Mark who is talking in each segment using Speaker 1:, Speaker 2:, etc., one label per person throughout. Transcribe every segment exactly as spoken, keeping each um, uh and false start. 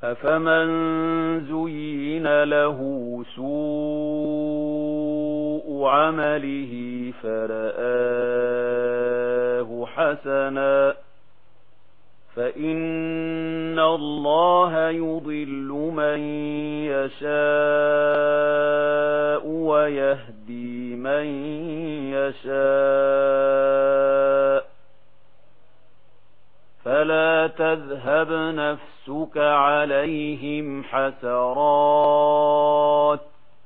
Speaker 1: أفمن زين له سوء عمله فرآه حسنا فإن الله يضل من يشاء ويهدي من يشاء فلا تذهب نفسك عليهم حسرات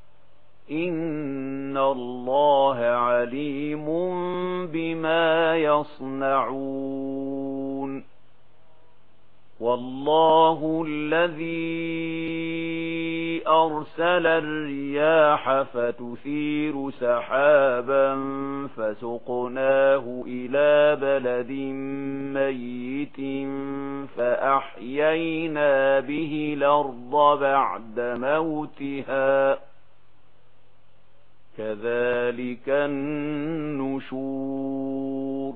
Speaker 1: إن الله عليم بما يصنعون والله الذي أرسل الرياح فتثير سحابا فسقناه إلى بلد ميت فأحيينا به الأرض بعد موتها كذلك النشور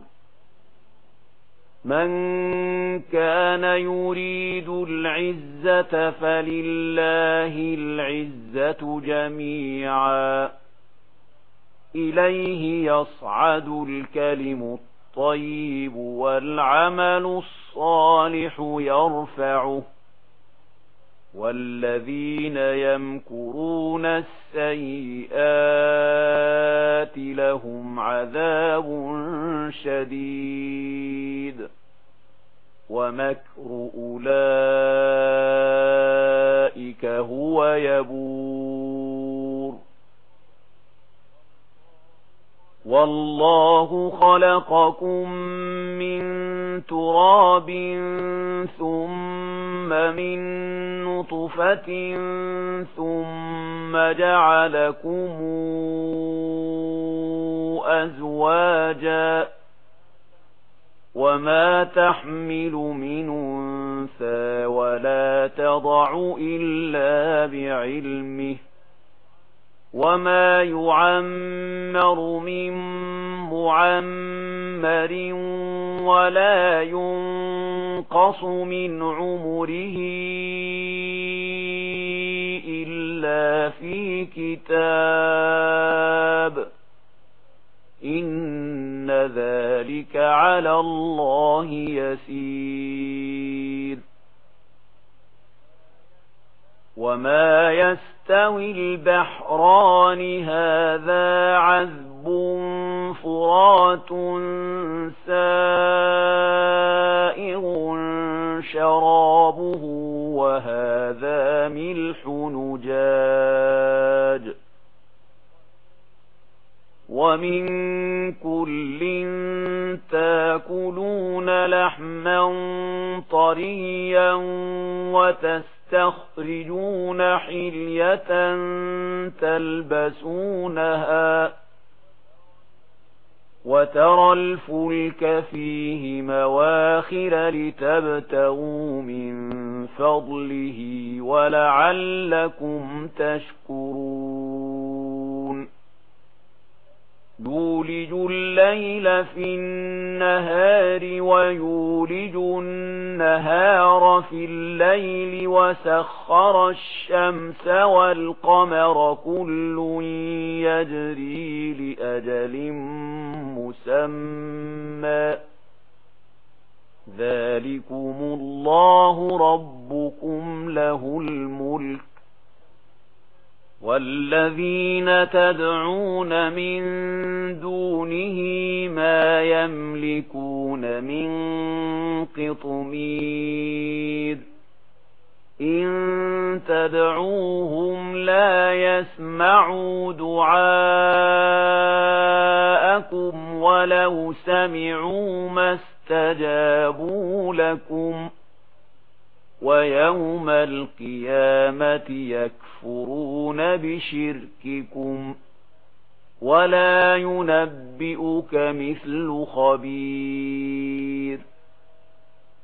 Speaker 1: من كان يريد العزة فلله العزة جميعا إليه يصعد الكلم الطيب والعمل الصالح يرفعه والذين يمكرون السيئات لهم عذاب شديد ومكر أولئك هو يبور والله خلقكم من تراب ثم من نطفة ثم جعلكم أزواجا وما تحمل من أنثى ولا تضع إلا بعلمه وما يعمر من معمر ولا ينقص من عمره إلا في كتاب إن ذلك على الله يسير وما يستوي البحران هذا عذب فرات سائغ شرابه وهذا ملح نجاج ومن كل تاكلون لحما طريا وتستخرجون حلية تلبسونها وترى الفلك فيه مواخر لتبتغوا من فضله ولعلكم تشكرون يولج الليل في النهار ويولج النهار في الليل وسخر الشمس والقمر كل يجري لأجل مسمى ذلكم الله ربكم له الملك والذين تدعون من دونه ما يملكون من قطمير إن تدعوهم لا يسمعوا دعاءكم ولو سمعوا ما استجابوا لكم ويوم القيامة يكفرون بشرككم ولا ينبئك مثل خبير